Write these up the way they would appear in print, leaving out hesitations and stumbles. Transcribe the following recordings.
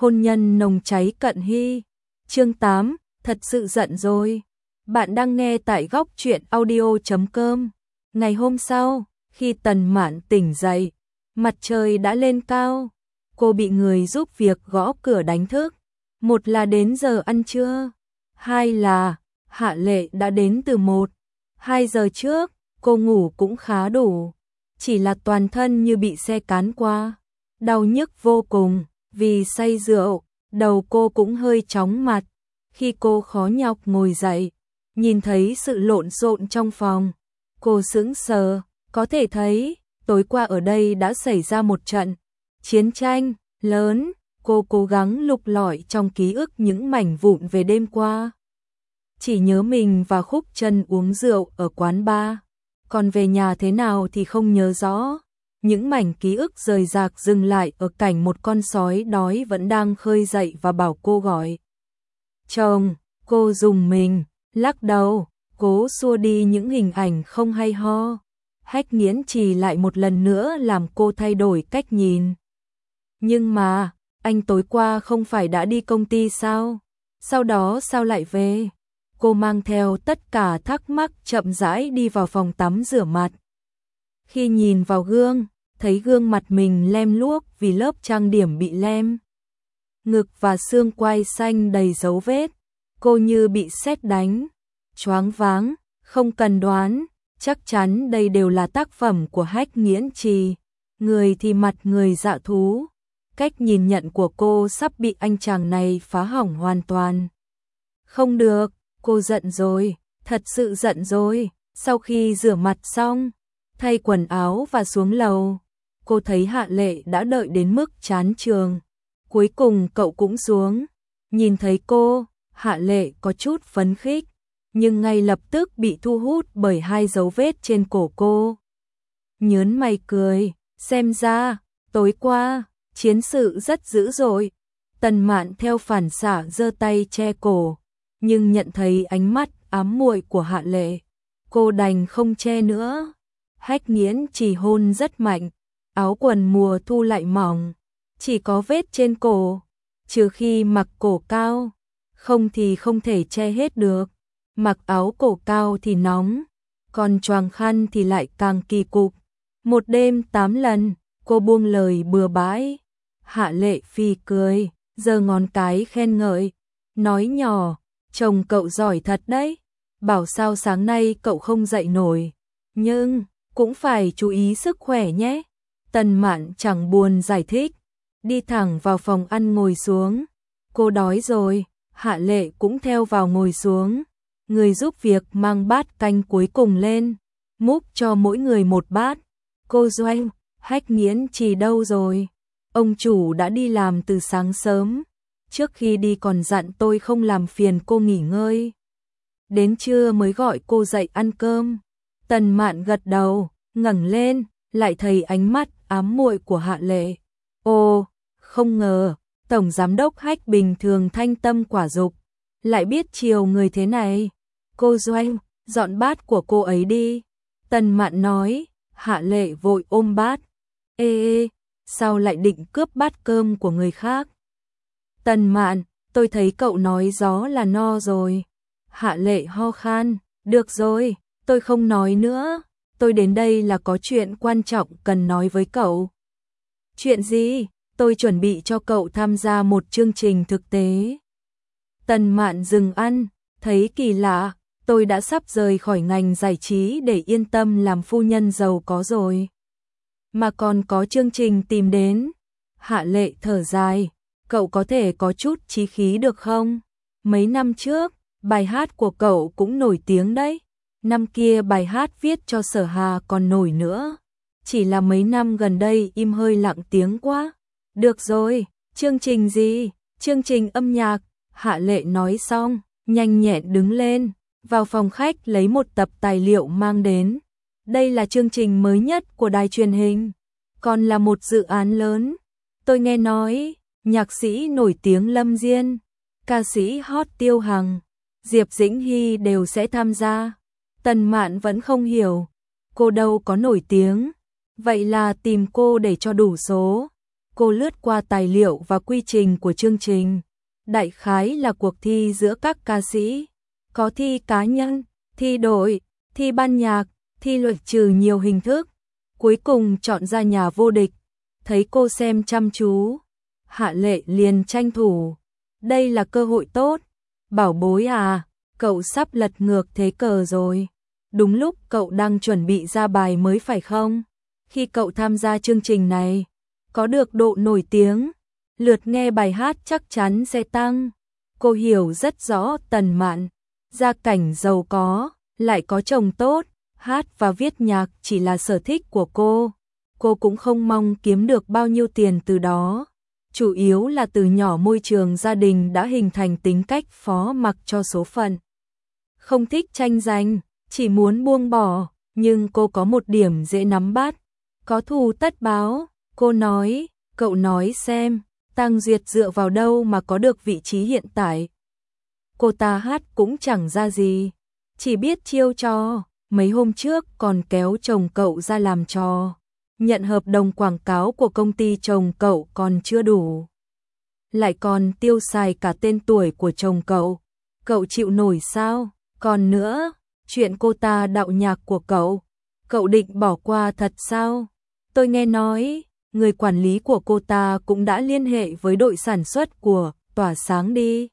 hôn nhân nồng cháy cận hy. Chương 8, thật sự giận rồi. Bạn đang nghe tại góc truyện audio.com. Ngày hôm sau, khi Tần Mạn tỉnh dậy, mặt trời đã lên cao. Cô bị người giúp việc gõ cửa đánh thức. Một là đến giờ ăn trưa, hai là Hạ Lệ đã đến từ 1-2 giờ trước. Cô ngủ cũng khá đủ, chỉ là toàn thân như bị xe cán qua, đau nhức vô cùng. Vì say rượu, đầu cô cũng hơi chóng mặt. Khi cô khó nhọc ngồi dậy, nhìn thấy sự lộn xộn trong phòng, cô sững sờ. Có thể thấy tối qua ở đây đã xảy ra một trận chiến tranh lớn. Cô cố gắng lục lọi trong ký ức những mảnh vụn về đêm qua, chỉ nhớ mình và Khúc Chân uống rượu ở quán bar, còn về nhà thế nào thì không nhớ rõ. Những mảnh ký ức rời rạc dừng lại ở cảnh một con sói đói vẫn đang khơi dậy và bảo cô gọi chồng. Cô rùng mình, lắc đầu, cố xua đi những hình ảnh không hay ho. Hách Nghiễn Trì lại một lần nữa làm cô thay đổi cách nhìn. Nhưng mà, anh tối qua không phải đã đi công ty sao? Sau đó sao lại về? Cô mang theo tất cả thắc mắc chậm rãi đi vào phòng tắm rửa mặt. Khi nhìn vào gương, thấy gương mặt mình lem luốc vì lớp trang điểm bị lem. Ngực và xương quai xanh đầy dấu vết. Cô như bị sét đánh, choáng váng, không cần đoán, chắc chắn đây đều là tác phẩm của Hách Nghiễn Trì. Người thì mặt người dạ thú. Cách nhìn nhận của cô sắp bị anh chàng này phá hỏng hoàn toàn. Không được, cô giận rồi, thật sự giận rồi. Sau khi rửa mặt xong, thay quần áo và xuống lầu, cô thấy Hạ Lệ đã đợi đến mức chán trường. Cuối cùng cậu cũng xuống. Nhìn thấy cô, Hạ Lệ có chút phấn khích, nhưng ngay lập tức bị thu hút bởi 2 dấu vết trên cổ cô. Nhớn mày cười, xem ra tối qua chiến sự rất dữ dội. Tần Mạn theo phản xạ giơ tay che cổ, nhưng nhận thấy ánh mắt ám muội của Hạ Lệ, cô đành không che nữa. Hách Nghiễn Trì hôn rất mạnh, áo quần mùa thu lại mỏng, chỉ có vết trên cổ, trừ khi mặc cổ cao, không thì không thể che hết được. Mặc áo cổ cao thì nóng, còn choàng khăn thì lại càng kỳ cục. Một đêm 8 lần, cô buông lời bừa bãi. Hạ Lệ phì cười, giơ ngón cái khen ngợi, nói nhỏ, chồng cậu giỏi thật đấy, bảo sao sáng nay cậu không dậy nổi, nhưng cũng phải chú ý sức khỏe nhé. Tần Mạn chẳng buồn giải thích, đi thẳng vào phòng ăn ngồi xuống. Cô đói rồi. Hạ Lệ cũng theo vào ngồi xuống. Người giúp việc mang bát canh cuối cùng lên, múc cho mỗi người một bát. Cô Doanh, Hách Nghiễn Trì đâu rồi? Ông chủ đã đi làm từ sáng sớm, trước khi đi còn dặn tôi không làm phiền cô nghỉ ngơi. Đến trưa mới gọi cô dậy ăn cơm. Tần Mạn gật đầu, ngẩng lên, lại thấy ánh mắt ám muội của Hạ Lệ. Ồ, không ngờ Tổng Giám đốc Hách bình thường thanh tâm quả dục, lại biết chiều người thế này. Cô Doanh, dọn bát của cô ấy đi. Tần Mạn nói. Hạ Lệ vội ôm bát. Ê, sao lại định cướp bát cơm của người khác? Tần Mạn, tôi thấy cậu nói gió là no rồi. Hạ Lệ ho khan. Được rồi, tôi không nói nữa. Tôi đến đây là có chuyện quan trọng cần nói với cậu. Chuyện gì? Tôi chuẩn bị cho cậu tham gia một chương trình thực tế. Tần Mạn dừng ăn, thấy kỳ lạ, tôi đã sắp rời khỏi ngành giải trí để yên tâm làm phu nhân giàu có rồi, mà còn có chương trình tìm đến. Hạ Lệ thở dài, cậu có thể có chút chí khí được không? Mấy năm trước, bài hát của cậu cũng nổi tiếng đấy. Năm kia bài hát viết cho Sở Hà còn nổi nữa. Chỉ là mấy năm gần đây im hơi lặng tiếng quá. Được rồi, chương trình gì? Chương trình âm nhạc. Hạ Lệ nói xong, nhanh nhẹn đứng lên, vào phòng khách lấy một tập tài liệu mang đến. Đây là chương trình mới nhất của đài truyền hình, còn là một dự án lớn. Tôi nghe nói, nhạc sĩ nổi tiếng Lâm Diên, ca sĩ hot Tiêu Hằng, Diệp Dĩnh Hy đều sẽ tham gia. Tần Mạn vẫn không hiểu, cô đâu có nổi tiếng, vậy là tìm cô để cho đủ số. Cô lướt qua tài liệu và quy trình của chương trình. Đại khái là cuộc thi giữa các ca sĩ. Có thi cá nhân, thi đội, thi ban nhạc, thi luật trừ nhiều hình thức. Cuối cùng chọn ra nhà vô địch. Thấy cô xem chăm chú, Hạ Lệ liền tranh thủ. Đây là cơ hội tốt. Bảo bối à, cậu sắp lật ngược thế cờ rồi. Đúng lúc cậu đang chuẩn bị ra bài mới phải không? Khi cậu tham gia chương trình này, có được độ nổi tiếng, lượt nghe bài hát chắc chắn sẽ tăng. Cô hiểu rất rõ Tần Mạn, gia cảnh giàu có, lại có chồng tốt, hát và viết nhạc chỉ là sở thích của cô. Cô cũng không mong kiếm được bao nhiêu tiền từ đó. Chủ yếu là từ nhỏ môi trường gia đình đã hình thành tính cách phó mặc cho số phận. Không thích tranh giành, chỉ muốn buông bỏ, nhưng cô có một điểm dễ nắm bắt. Có thù tất báo, cô nói, cậu nói xem, Tăng Duyệt dựa vào đâu mà có được vị trí hiện tại. Cô ta hát cũng chẳng ra gì, chỉ biết chiêu trò, mấy hôm trước còn kéo chồng cậu ra làm trò. Nhận hợp đồng quảng cáo của công ty chồng cậu còn chưa đủ, lại còn tiêu xài cả tên tuổi của chồng cậu. Cậu chịu nổi sao? Còn nữa, chuyện cô ta đạo nhạc của cậu định bỏ qua thật sao? Tôi nghe nói, người quản lý của cô ta cũng đã liên hệ với đội sản xuất của Tỏa Sáng đi.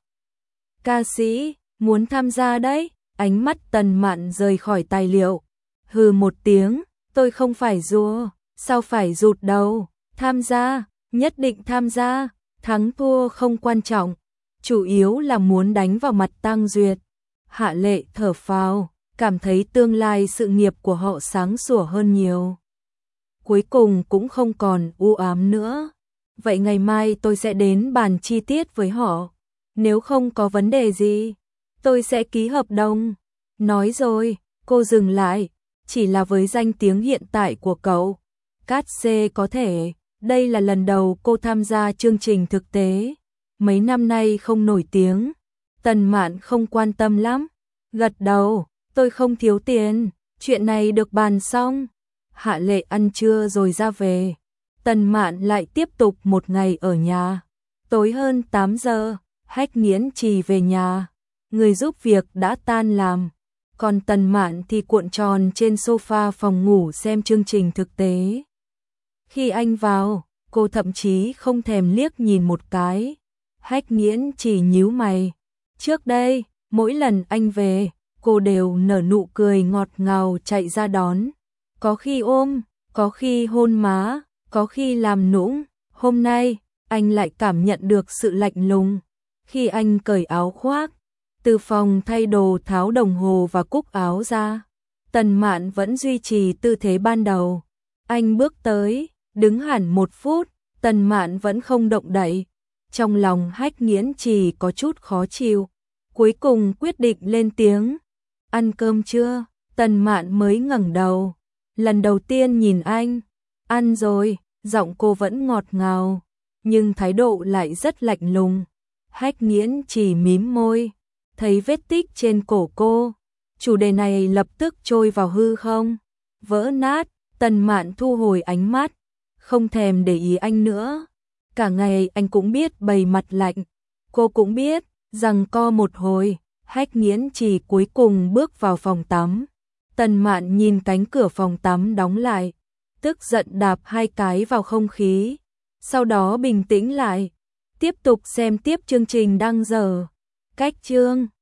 Ca sĩ, muốn tham gia đấy. Ánh mắt Tần Mạn rời khỏi tài liệu. Hừ một tiếng, tôi không phải rùa, sao phải rụt đầu, tham gia, nhất định tham gia, thắng thua không quan trọng, chủ yếu là muốn đánh vào mặt Tăng Duyệt. Hạ Lệ thở phào, cảm thấy tương lai sự nghiệp của họ sáng sủa hơn nhiều. Cuối cùng cũng không còn u ám nữa. Vậy ngày mai tôi sẽ đến bàn chi tiết với họ. Nếu không có vấn đề gì, tôi sẽ ký hợp đồng. Nói rồi, cô dừng lại, chỉ là với danh tiếng hiện tại của cậu. Cát xê có thể, đây là lần đầu cô tham gia chương trình thực tế. Mấy năm nay không nổi tiếng. Tần Mạn không quan tâm lắm. Gật đầu, tôi không thiếu tiền, chuyện này được bàn xong. Hạ Lệ ăn trưa rồi ra về. Tần Mạn lại tiếp tục một ngày ở nhà. Tối hơn 8 giờ, Hách Nghiễn Trì về nhà. Người giúp việc đã tan làm. Còn Tần Mạn thì cuộn tròn trên sofa phòng ngủ xem chương trình thực tế. Khi anh vào, cô thậm chí không thèm liếc nhìn một cái. Hách Nghiễn Trì nhíu mày. Trước đây, mỗi lần anh về, cô đều nở nụ cười ngọt ngào chạy ra đón. Có khi ôm, có khi hôn má, có khi làm nũng. Hôm nay, anh lại cảm nhận được sự lạnh lùng. Khi anh cởi áo khoác, từ phòng thay đồ tháo đồng hồ và cúc áo ra, Tần Mạn vẫn duy trì tư thế ban đầu. Anh bước tới, đứng hẳn 1 phút, Tần Mạn vẫn không động đậy. Trong lòng Hách Nghiễn Trì có chút khó chịu. Cuối cùng quyết định lên tiếng. Ăn cơm chưa? Tần Mạn mới ngẩng đầu. Lần đầu tiên nhìn anh. Ăn rồi, giọng cô vẫn ngọt ngào, nhưng thái độ lại rất lạnh lùng. Hách Nghiễn Trì mím môi, thấy vết tích trên cổ cô. Chủ đề này lập tức trôi vào hư không, vỡ nát. Tần Mạn thu hồi ánh mắt, không thèm để ý anh nữa. Cả ngày anh cũng biết bày mặt lạnh, cô cũng biết, rằng co một hồi, Hách Nghiễn Trì cuối cùng bước vào phòng tắm. Tần Mạn nhìn cánh cửa phòng tắm đóng lại, tức giận đạp 2 cái vào không khí, sau đó bình tĩnh lại, tiếp tục xem tiếp chương trình đang dở. Cách chương